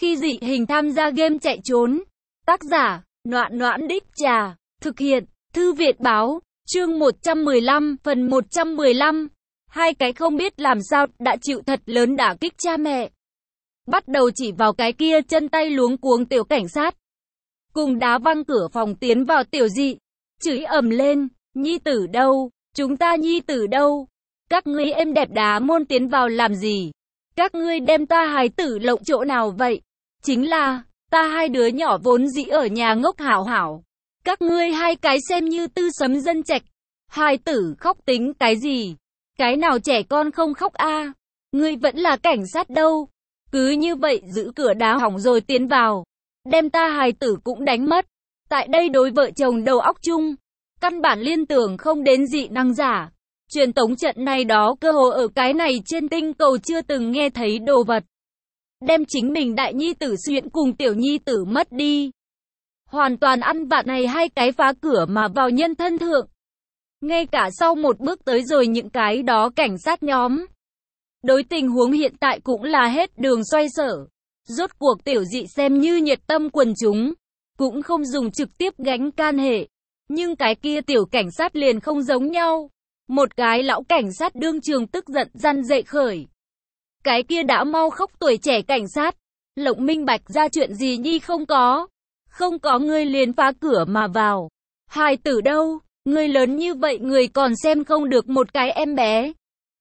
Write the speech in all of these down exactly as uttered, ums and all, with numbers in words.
Khi dị hình tham gia game chạy trốn. Tác giả, Noãn Noãn Đích Trà. Thực hiện, Thư Viện Báo. Chương một trăm mười lăm, phần một trăm mười lăm. Hai cái không biết làm sao, đã chịu thật lớn đả kích cha mẹ. Bắt đầu chỉ vào cái kia chân tay luống cuống tiểu cảnh sát. Cùng đá văng cửa phòng tiến vào tiểu dị. Chửi ầm lên, nhi tử đâu? Chúng ta nhi tử đâu? Các ngươi êm đẹp đá môn tiến vào làm gì? Các ngươi đem ta hài tử lộng chỗ nào vậy? Chính là, ta hai đứa nhỏ vốn dĩ ở nhà ngốc hảo hảo. Các ngươi hai cái xem như tư sấm dân trạch. Hài tử khóc tính cái gì? Cái nào trẻ con không khóc a? À? Ngươi vẫn là cảnh sát đâu? Cứ như vậy giữ cửa đá hỏng rồi tiến vào. Đem ta hài tử cũng đánh mất. Tại đây đối vợ chồng đầu óc chung. Căn bản liên tưởng không đến dị năng giả. Truyền tống trận này đó cơ hồ ở cái này trên tinh cầu chưa từng nghe thấy đồ vật. Đem chính mình đại nhi tử xuyện cùng tiểu nhi tử mất đi. Hoàn toàn ăn vạ này hai cái phá cửa mà vào nhân thân thượng. Ngay cả sau một bước tới rồi những cái đó cảnh sát nhóm. Đối tình huống hiện tại cũng là hết đường xoay sở. Rốt cuộc tiểu dị xem như nhiệt tâm quần chúng. Cũng không dùng trực tiếp gánh can hệ. Nhưng cái kia tiểu cảnh sát liền không giống nhau. Một cái lão cảnh sát đương trường tức giận răn dậy khởi. Cái kia đã mau khóc tuổi trẻ cảnh sát. Lộng minh bạch ra chuyện gì nhi không có. Không có ngươi liền phá cửa mà vào. Hài tử đâu? Người lớn như vậy người còn xem không được một cái em bé.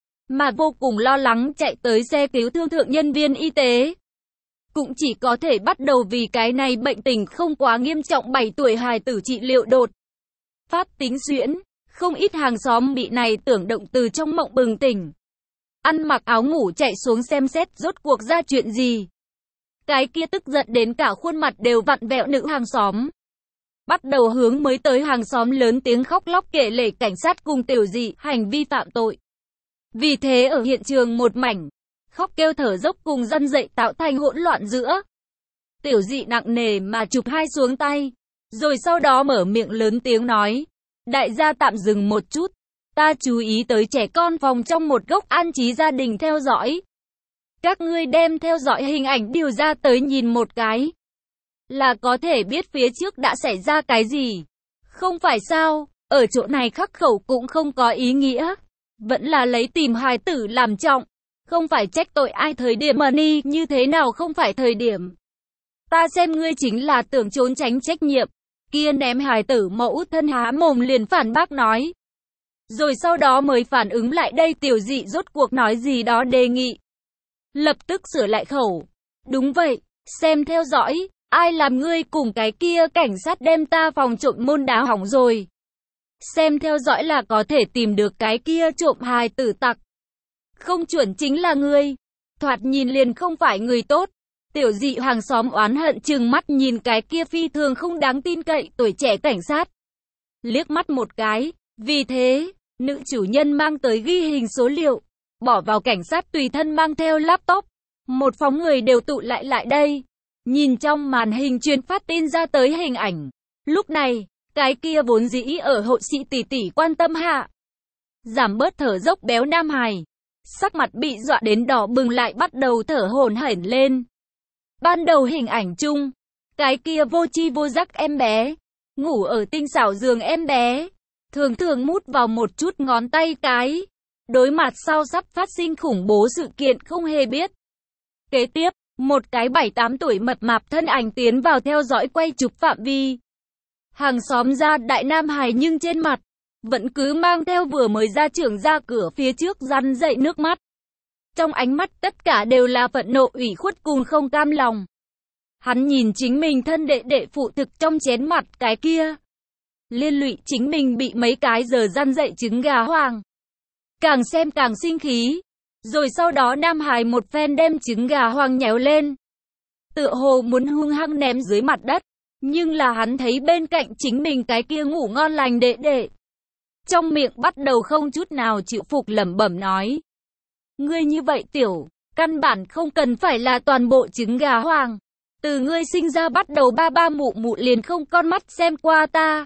Mà vô cùng lo lắng chạy tới xe cứu thương thượng nhân viên y tế. Cũng chỉ có thể bắt đầu vì cái này bệnh tình không quá nghiêm trọng bảy tuổi hài tử trị liệu đột phát tính xuyễn. Không ít hàng xóm bị này tưởng động từ trong mộng bừng tỉnh. Ăn mặc áo ngủ chạy xuống xem xét rốt cuộc ra chuyện gì. Cái kia tức giận đến cả khuôn mặt đều vặn vẹo nữ hàng xóm. Bắt đầu hướng mới tới hàng xóm lớn tiếng khóc lóc kể lể cảnh sát cùng tiểu dị hành vi phạm tội. Vì thế ở hiện trường một mảnh khóc kêu thở dốc cùng răn dậy tạo thành hỗn loạn giữa. Tiểu dị nặng nề mà chụp hai xuống tay. Rồi sau đó mở miệng lớn tiếng nói. Đại gia tạm dừng một chút. Ta chú ý tới trẻ con phòng trong một góc an trí gia đình theo dõi. Các ngươi đem theo dõi hình ảnh điều ra tới nhìn một cái. Là có thể biết phía trước đã xảy ra cái gì. Không phải sao, ở chỗ này khắc khẩu cũng không có ý nghĩa. Vẫn là lấy tìm hài tử làm trọng. Không phải trách tội ai thời điểm mà ni như thế nào không phải thời điểm. Ta xem ngươi chính là tưởng trốn tránh trách nhiệm. Kia ném hài tử mẫu thân há mồm liền phản bác nói. Rồi sau đó mới phản ứng lại đây tiểu dị rốt cuộc nói gì đó đề nghị. Lập tức sửa lại khẩu. Đúng vậy, xem theo dõi. Ai làm ngươi cùng cái kia cảnh sát đem ta phòng trộm môn đá hỏng rồi. Xem theo dõi là có thể tìm được cái kia trộm hài tử tặc. Không chuẩn chính là ngươi. Thoạt nhìn liền không phải người tốt. Tiểu dị hàng xóm oán hận trừng mắt nhìn cái kia phi thường không đáng tin cậy tuổi trẻ cảnh sát. Liếc mắt một cái. Vì thế, nữ chủ nhân mang tới ghi hình số liệu. Bỏ vào cảnh sát tùy thân mang theo laptop. Một phóng người đều tụ lại lại đây. Nhìn trong màn hình truyền phát tin ra tới hình ảnh. Lúc này, cái kia vốn dĩ ở hộ sĩ tỷ tỷ quan tâm hạ. Giảm bớt thở dốc béo nam hài. Sắc mặt bị dọa đến đỏ bừng lại bắt đầu thở hổn hển lên. Ban đầu hình ảnh chung. Cái kia vô tri vô giác em bé. Ngủ ở tinh xảo giường em bé. Thường thường mút vào một chút ngón tay cái. Đối mặt sau sắp phát sinh khủng bố sự kiện không hề biết. Kế tiếp. Một cái bảy tám tuổi mập mạp thân ảnh tiến vào theo dõi quay chụp phạm vi. Hàng xóm ra đại nam hài nhưng trên mặt vẫn cứ mang theo vừa mới ra trưởng ra cửa phía trước răn dậy nước mắt. Trong ánh mắt tất cả đều là phẫn nộ ủy khuất cùng không cam lòng. Hắn nhìn chính mình thân đệ đệ phụ thực trong chén mặt cái kia. Liên lụy chính mình bị mấy cái giờ răn dậy trứng gà hoàng. Càng xem càng sinh khí. Rồi sau đó nam hài một phen đem trứng gà hoang nhéo lên. Tựa hồ muốn hung hăng ném dưới mặt đất. Nhưng là hắn thấy bên cạnh chính mình cái kia ngủ ngon lành đệ đệ. Trong miệng bắt đầu không chút nào chịu phục lẩm bẩm nói. Ngươi như vậy tiểu, căn bản không cần phải là toàn bộ trứng gà hoàng. Từ ngươi sinh ra bắt đầu ba ba mụ mụ liền không con mắt xem qua ta.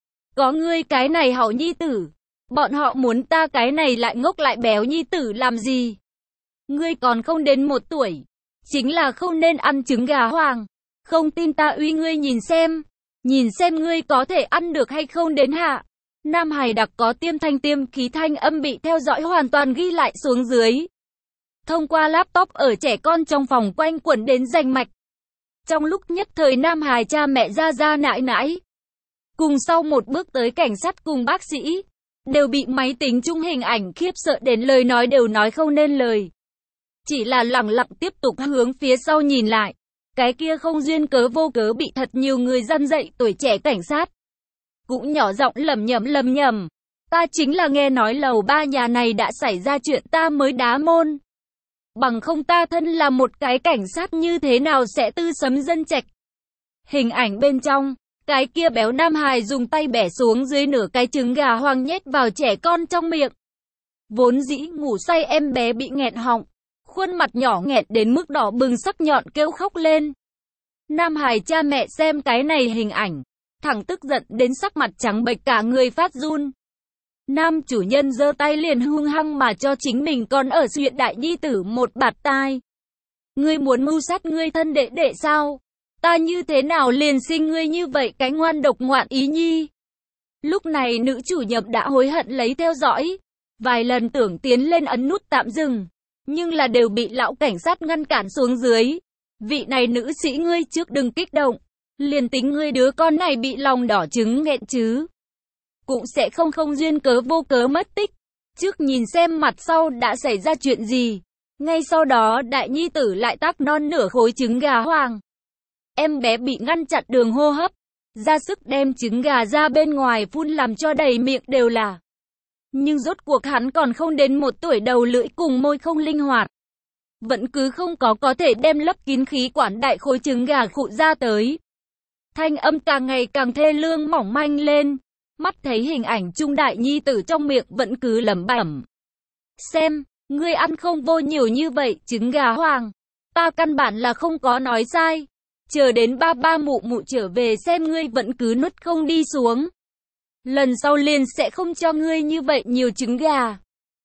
Có ngươi cái này hảo nhi tử. Bọn họ muốn ta cái này lại ngốc lại béo nhi tử làm gì? Ngươi còn không đến một tuổi. chính là không nên ăn trứng gà hoàng. Không tin ta uy ngươi nhìn xem, nhìn xem ngươi có thể ăn được hay không đến hạ. Nam hài đặc có tiêm thanh tiêm khí thanh âm bị theo dõi hoàn toàn ghi lại xuống dưới. Thông qua laptop ở trẻ con trong phòng quanh quẩn đến rành mạch. Trong lúc nhất thời Nam hài cha mẹ ra ra nãi nãi. Cùng sau một bước tới cảnh sát cùng bác sĩ. Đều bị máy tính chung hình ảnh khiếp sợ đến lời nói đều nói không nên lời. Chỉ là lặng lặng tiếp tục hướng phía sau nhìn lại. Cái kia không duyên cớ vô cớ bị thật nhiều người răn dậy tuổi trẻ cảnh sát. Cũng nhỏ giọng lầm nhầm lầm nhầm. Ta chính là nghe nói lầu ba nhà này đã xảy ra chuyện ta mới đá môn. Bằng không ta thân là một cái cảnh sát như thế nào sẽ tư sấm dân trạch. Hình ảnh bên trong, cái kia béo nam hài dùng tay bẻ xuống dưới nửa cái trứng gà hoàng nhét vào trẻ con trong miệng. Vốn dĩ ngủ say em bé bị nghẹn họng, khuôn mặt nhỏ nghẹt đến mức đỏ bừng sắc nhọn kêu khóc lên. Nam hài cha mẹ xem cái này hình ảnh, thẳng tức giận đến sắc mặt trắng bệch cả người phát run. Nam chủ nhân giơ tay liền hung hăng mà cho chính mình còn ở huyện đại nhi tử một bạt tai. Ngươi muốn mưu sát ngươi thân đệ đệ sao? Ta như thế nào liền sinh ngươi như vậy cái ngoan độc ngoạn ý nhi? Lúc này nữ chủ nhập đã hối hận lấy theo dõi. Vài lần tưởng tiến lên ấn nút tạm dừng. Nhưng là đều bị lão cảnh sát ngăn cản xuống dưới. Vị này nữ sĩ ngươi trước đừng kích động. Liền tính ngươi đứa con này bị lòng đỏ trứng nghẹn chứ. Cũng sẽ không không duyên cớ vô cớ mất tích. Trước nhìn xem mặt sau đã xảy ra chuyện gì. Ngay sau đó đại nhi tử lại tác non nửa khối trứng gà hoàng. Em bé bị ngăn chặn đường hô hấp. Ra sức đem trứng gà ra bên ngoài phun làm cho đầy miệng đều là. Nhưng rốt cuộc hắn còn không đến một tuổi đầu lưỡi cùng môi không linh hoạt. Vẫn cứ không có có thể đem lấp kín khí quản đại khối trứng gà khụ ra tới. Thanh âm càng ngày càng thê lương mỏng manh lên. Mắt thấy hình ảnh trung đại nhi tử trong miệng vẫn cứ lẩm bẩm. Xem, ngươi ăn không vô nhiều như vậy trứng gà hoàng. Ta căn bản là không có nói sai. Chờ đến ba ba mụ mụ trở về xem ngươi vẫn cứ nuốt không đi xuống. Lần sau liền sẽ không cho ngươi như vậy nhiều trứng gà.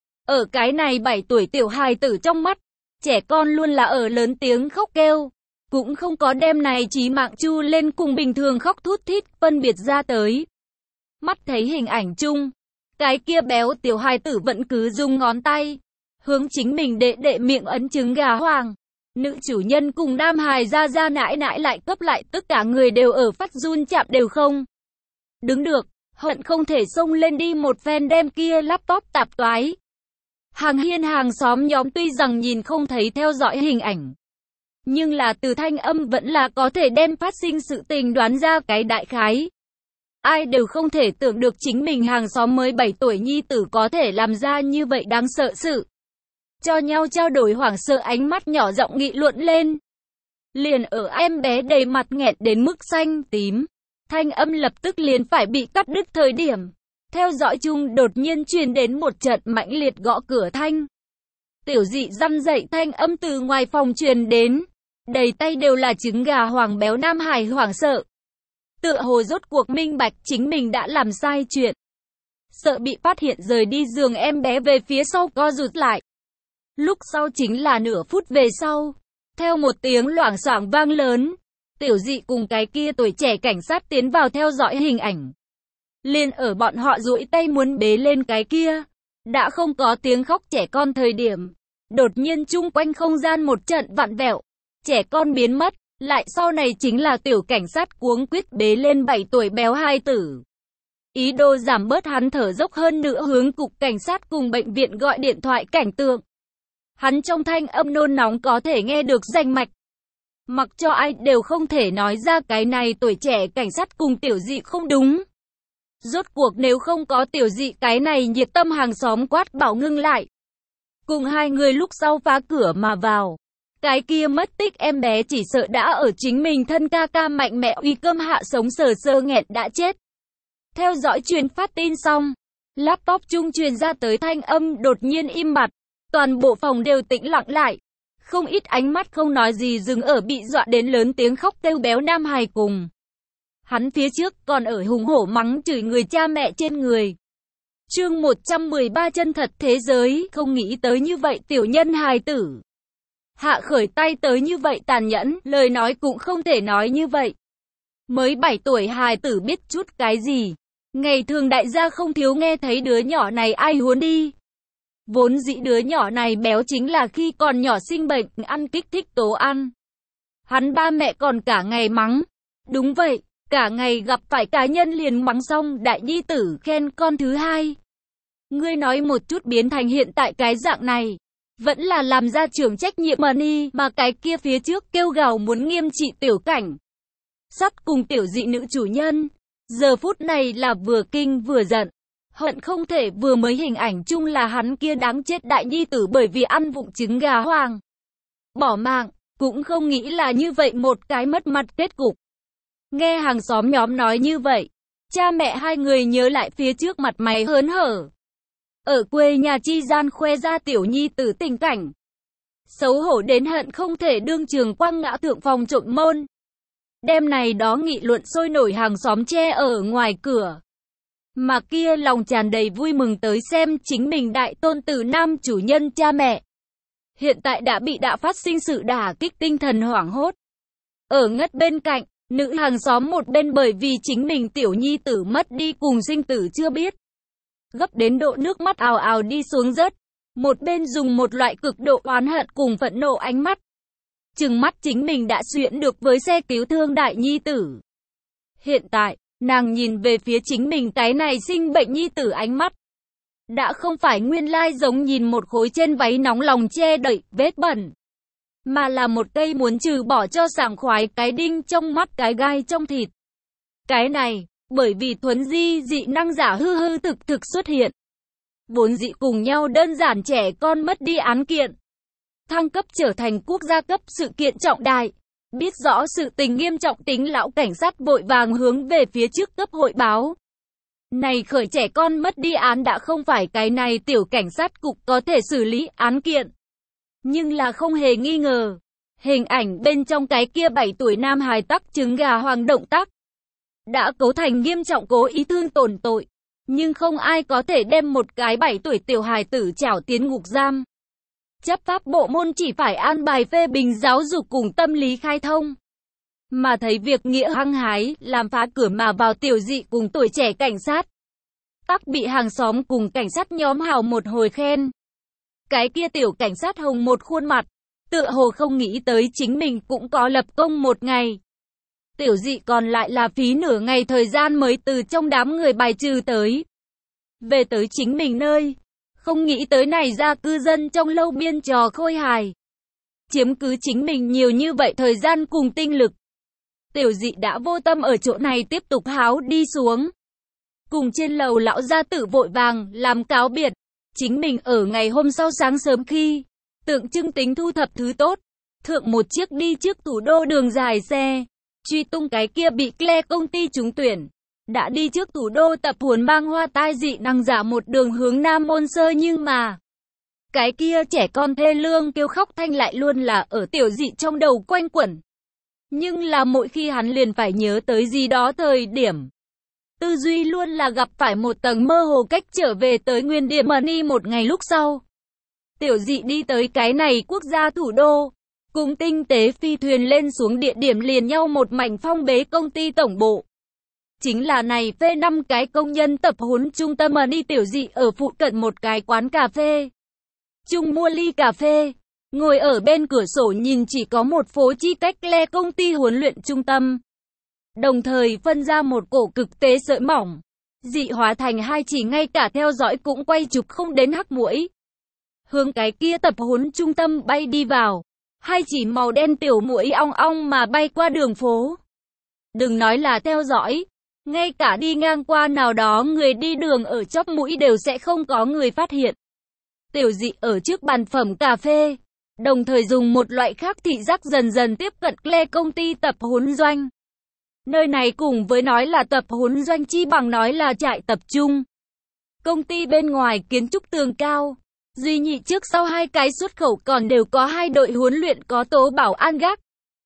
Ở cái này bảy tuổi tiểu hài tử trong mắt, trẻ con luôn là ở lớn tiếng khóc kêu. Cũng không có đem này chí mạng chu lên cùng bình thường khóc thút thít phân biệt ra tới. Mắt thấy hình ảnh chung, cái kia béo tiểu hài tử vẫn cứ dùng ngón tay hướng chính mình đệ đệ miệng ấn trứng gà hoàng. Nữ chủ nhân cùng nam hài ra ra nãi nãi lại cấp lại tất cả người đều ở phát run chạm đều không. Đứng được, hận không thể xông lên đi một phen đem kia laptop tạp toái. Hàng hiên hàng xóm nhóm tuy rằng nhìn không thấy theo dõi hình ảnh. Nhưng là từ thanh âm vẫn là có thể đem phát sinh sự tình đoán ra cái đại khái. Ai đều không thể tưởng được chính mình hàng xóm mới bảy tuổi nhi tử có thể làm ra như vậy đáng sợ sự. Cho nhau trao đổi hoảng sợ ánh mắt nhỏ giọng nghị luận lên. Liền ở em bé đầy mặt nghẹt đến mức xanh tím. Thanh âm lập tức liền phải bị cắt đứt thời điểm. Theo dõi chung đột nhiên truyền đến một trận mãnh liệt gõ cửa thanh. Tiểu dị răn dậy thanh âm từ ngoài phòng truyền đến. Đầy tay đều là trứng gà hoàng béo nam hài hoảng sợ. Tựa hồ rốt cuộc minh bạch chính mình đã làm sai chuyện. Sợ bị phát hiện rời đi giường em bé về phía sau co rụt lại. Lúc sau chính là nửa phút về sau. Theo một tiếng loảng xoảng vang lớn. Tiểu dị cùng cái kia tuổi trẻ cảnh sát tiến vào theo dõi hình ảnh. Liền ở bọn họ duỗi tay muốn bế lên cái kia. Đã không có tiếng khóc trẻ con thời điểm. Đột nhiên chung quanh không gian một trận vặn vẹo. Trẻ con biến mất. Lại sau này chính là tiểu cảnh sát cuống quýt bế lên bảy tuổi béo hai tử. Ý đồ giảm bớt hắn thở dốc hơn nữa hướng cục cảnh sát cùng bệnh viện gọi điện thoại cảnh tượng. Hắn trong thanh âm nôn nóng có thể nghe được rành mạch. Mặc cho ai đều không thể nói ra cái này tuổi trẻ cảnh sát cùng tiểu dị không đúng. Rốt cuộc nếu không có tiểu dị cái này nhiệt tâm hàng xóm quát bảo ngưng lại. Cùng hai người lúc sau phá cửa mà vào. Cái kia mất tích em bé chỉ sợ đã ở chính mình thân ca ca mạnh mẽ uy cơm hạ sống sờ sơ nghẹt đã chết. Theo dõi truyền phát tin xong, laptop trung truyền ra tới thanh âm đột nhiên im bặt. Toàn bộ phòng đều tĩnh lặng lại. Không ít ánh mắt không nói gì dừng ở bị dọa đến lớn tiếng khóc kêu béo nam hài cùng. Hắn phía trước còn ở hùng hổ mắng chửi người cha mẹ trên người. Chương một trăm mười ba chân thật thế giới, không nghĩ tới như vậy tiểu nhân hài tử. Hạ khởi tay tới như vậy tàn nhẫn, lời nói cũng không thể nói như vậy. Mới bảy tuổi hài tử biết chút cái gì. Ngày thường đại gia không thiếu nghe thấy đứa nhỏ này ai huấn đi. Vốn dĩ đứa nhỏ này béo chính là khi còn nhỏ sinh bệnh, ăn kích thích tố ăn. Hắn ba mẹ còn cả ngày mắng. Đúng vậy, cả ngày gặp phải cá nhân liền mắng xong đại nhi tử khen con thứ hai. Ngươi nói một chút biến thành hiện tại cái dạng này. Vẫn là làm ra trưởng trách nhiệm mà ni, mà cái kia phía trước kêu gào muốn nghiêm trị tiểu cảnh sắt cùng tiểu dị nữ chủ nhân. Giờ phút này là vừa kinh vừa giận. Hận không thể vừa mới hình ảnh chung là hắn kia đáng chết đại nhi tử bởi vì ăn vụng trứng gà hoàng. Bỏ mạng, cũng không nghĩ là như vậy một cái mất mặt kết cục. Nghe hàng xóm nhóm nói như vậy, cha mẹ hai người nhớ lại phía trước mặt mày hớn hở. Ở quê nhà chi gian khoe ra tiểu nhi tử tình cảnh. Xấu hổ đến hận không thể đương trường quăng ngã thượng phòng trộm môn. Đêm này đó nghị luận sôi nổi hàng xóm che ở ngoài cửa. Mà kia lòng tràn đầy vui mừng tới xem chính mình đại tôn tử nam chủ nhân cha mẹ. Hiện tại đã bị đã phát sinh sự đả kích tinh thần hoảng hốt. Ở ngất bên cạnh, nữ hàng xóm một bên bởi vì chính mình tiểu nhi tử mất đi cùng sinh tử chưa biết. Gấp đến độ nước mắt ào ào đi xuống rớt. Một bên dùng một loại cực độ oán hận cùng phẫn nộ ánh mắt. Trừng mắt chính mình đã xuyễn được với xe cứu thương đại nhi tử. Hiện tại, nàng nhìn về phía chính mình cái này sinh bệnh nhi tử ánh mắt. Đã không phải nguyên lai giống nhìn một khối trên váy nóng lòng che đậy vết bẩn. Mà là một cây muốn trừ bỏ cho sảng khoái cái đinh trong mắt cái gai trong thịt. Cái này, bởi vì thuấn di dị năng giả hư hư thực thực xuất hiện. Vốn dị cùng nhau đơn giản trẻ con mất đi án kiện. Thăng cấp trở thành quốc gia cấp sự kiện trọng đại. Biết rõ sự tình nghiêm trọng tính lão cảnh sát vội vàng hướng về phía trước cấp hội báo. Này khởi trẻ con mất đi án đã không phải cái này tiểu cảnh sát cục có thể xử lý án kiện. Nhưng là không hề nghi ngờ. Hình ảnh bên trong cái kia bảy tuổi nam hài tắc trứng gà hoàng động tác. Đã cấu thành nghiêm trọng cố ý thương tổn tội. Nhưng không ai có thể đem một cái bảy tuổi tiểu hài tử trảo tiến ngục giam. Chấp pháp bộ môn chỉ phải an bài phê bình giáo dục cùng tâm lý khai thông. Mà thấy việc nghĩa hăng hái, làm phá cửa mà vào tiểu dị cùng tuổi trẻ cảnh sát. Tắc bị hàng xóm cùng cảnh sát nhóm hào một hồi khen. Cái kia tiểu cảnh sát hồng một khuôn mặt, tựa hồ không nghĩ tới chính mình cũng có lập công một ngày. Tiểu dị còn lại là phí nửa ngày thời gian mới từ trong đám người bài trừ tới. Về tới chính mình nơi. Không nghĩ tới này ra cư dân trong lâu biên trò khôi hài. Chiếm cứ chính mình nhiều như vậy thời gian cùng tinh lực. Tiểu dị đã vô tâm ở chỗ này tiếp tục háo đi xuống. Cùng trên lầu lão gia tử vội vàng làm cáo biệt. Chính mình ở ngày hôm sau sáng sớm khi tượng trưng tính thu thập thứ tốt. Thượng một chiếc đi trước thủ đô đường dài xe. Truy tung cái kia bị Claire công ty trúng tuyển. Đã đi trước thủ đô tập huấn mang hoa tai dị năng giả một đường hướng Nam Môn Sơ nhưng mà. Cái kia trẻ con thê lương kêu khóc thanh lại luôn là ở tiểu dị trong đầu quanh quẩn. Nhưng là mỗi khi hắn liền phải nhớ tới gì đó thời điểm. Tư duy luôn là gặp phải một tầng mơ hồ cách trở về tới nguyên điểm money một ngày lúc sau. Tiểu dị đi tới cái này quốc gia thủ đô. Cùng tinh tế phi thuyền lên xuống địa điểm liền nhau một mảnh phong bế công ty tổng bộ. Chính là này phê năm cái công nhân tập huấn trung tâm mà đi tiểu dị ở phụ cận một cái quán cà phê. Chung mua ly cà phê, ngồi ở bên cửa sổ nhìn chỉ có một phố chi cách le công ty huấn luyện trung tâm. Đồng thời phân ra một cổ cực tế sợi mỏng. Dị hóa thành hai chỉ ngay cả theo dõi cũng quay chụp không đến hắc mũi. Hướng cái kia tập huấn trung tâm bay đi vào. Hai chỉ màu đen tiểu muỗi ong ong mà bay qua đường phố. Đừng nói là theo dõi. Ngay cả đi ngang qua nào đó người đi đường ở chóp mũi đều sẽ không có người phát hiện. Tiểu dị ở trước bàn phẩm cà phê. Đồng thời dùng một loại khác thị giác dần dần tiếp cận Claire công ty tập huấn doanh. Nơi này cùng với nói là tập huấn doanh chi bằng nói là trại tập trung. Công ty bên ngoài kiến trúc tường cao. Duy nhị trước sau hai cái xuất khẩu còn đều có hai đội huấn luyện có tố bảo an gác.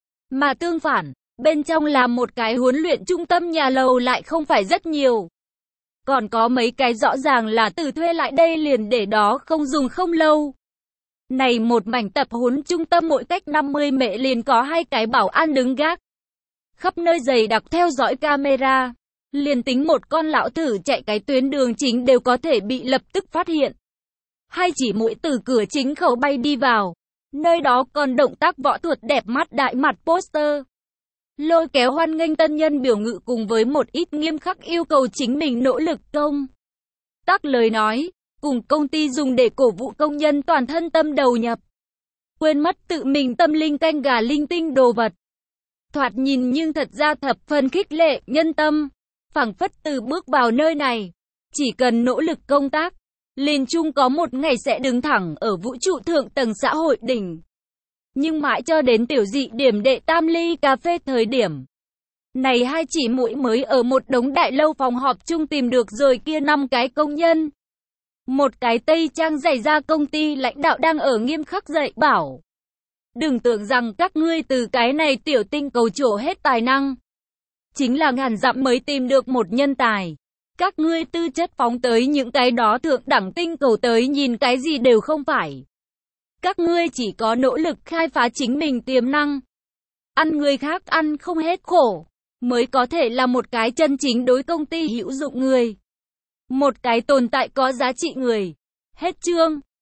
Mà tương phản, bên trong là một cái huấn luyện trung tâm nhà lầu lại không phải rất nhiều. Còn có mấy cái rõ ràng là từ thuê lại đây liền để đó không dùng không lâu. Này một mảnh tập huấn trung tâm mỗi cách năm mươi mệ liền có hai cái bảo an đứng gác. Khắp nơi dày đặc theo dõi camera. Liền tính một con lão thử chạy cái tuyến đường chính đều có thể bị lập tức phát hiện. Hay chỉ mũi từ cửa chính khẩu bay đi vào. Nơi đó còn động tác võ thuật đẹp mắt đại mặt poster. Lôi kéo hoan nghênh tân nhân biểu ngữ cùng với một ít nghiêm khắc yêu cầu chính mình nỗ lực công tác lời nói, cùng công ty dùng để cổ vũ công nhân toàn thân tâm đầu nhập. Quên mất tự mình tâm linh canh gà linh tinh đồ vật. Thoạt nhìn nhưng thật ra thập phần khích lệ nhân tâm. Phảng phất từ bước vào nơi này, chỉ cần nỗ lực công tác, liền chung có một ngày sẽ đứng thẳng ở vũ trụ thượng tầng xã hội đỉnh. Nhưng mãi cho đến tiểu dị điểm đệ tam ly cà phê thời điểm. Này hai chỉ mũi mới ở một đống đại lâu phòng họp chung tìm được rồi kia năm cái công nhân. Một cái tây trang dày ra công ty lãnh đạo đang ở nghiêm khắc dạy bảo. Đừng tưởng rằng các ngươi từ cái này tiểu tinh cầu trổ hết tài năng. Chính là ngàn dặm mới tìm được một nhân tài. Các ngươi tư chất phóng tới những cái đó thượng đẳng tinh cầu tới nhìn cái gì đều không phải. Các ngươi chỉ có nỗ lực khai phá chính mình tiềm năng. Ăn người khác ăn không hết khổ. Mới có thể là một cái chân chính đối công ty hữu dụng người. Một cái tồn tại có giá trị người. Hết chương.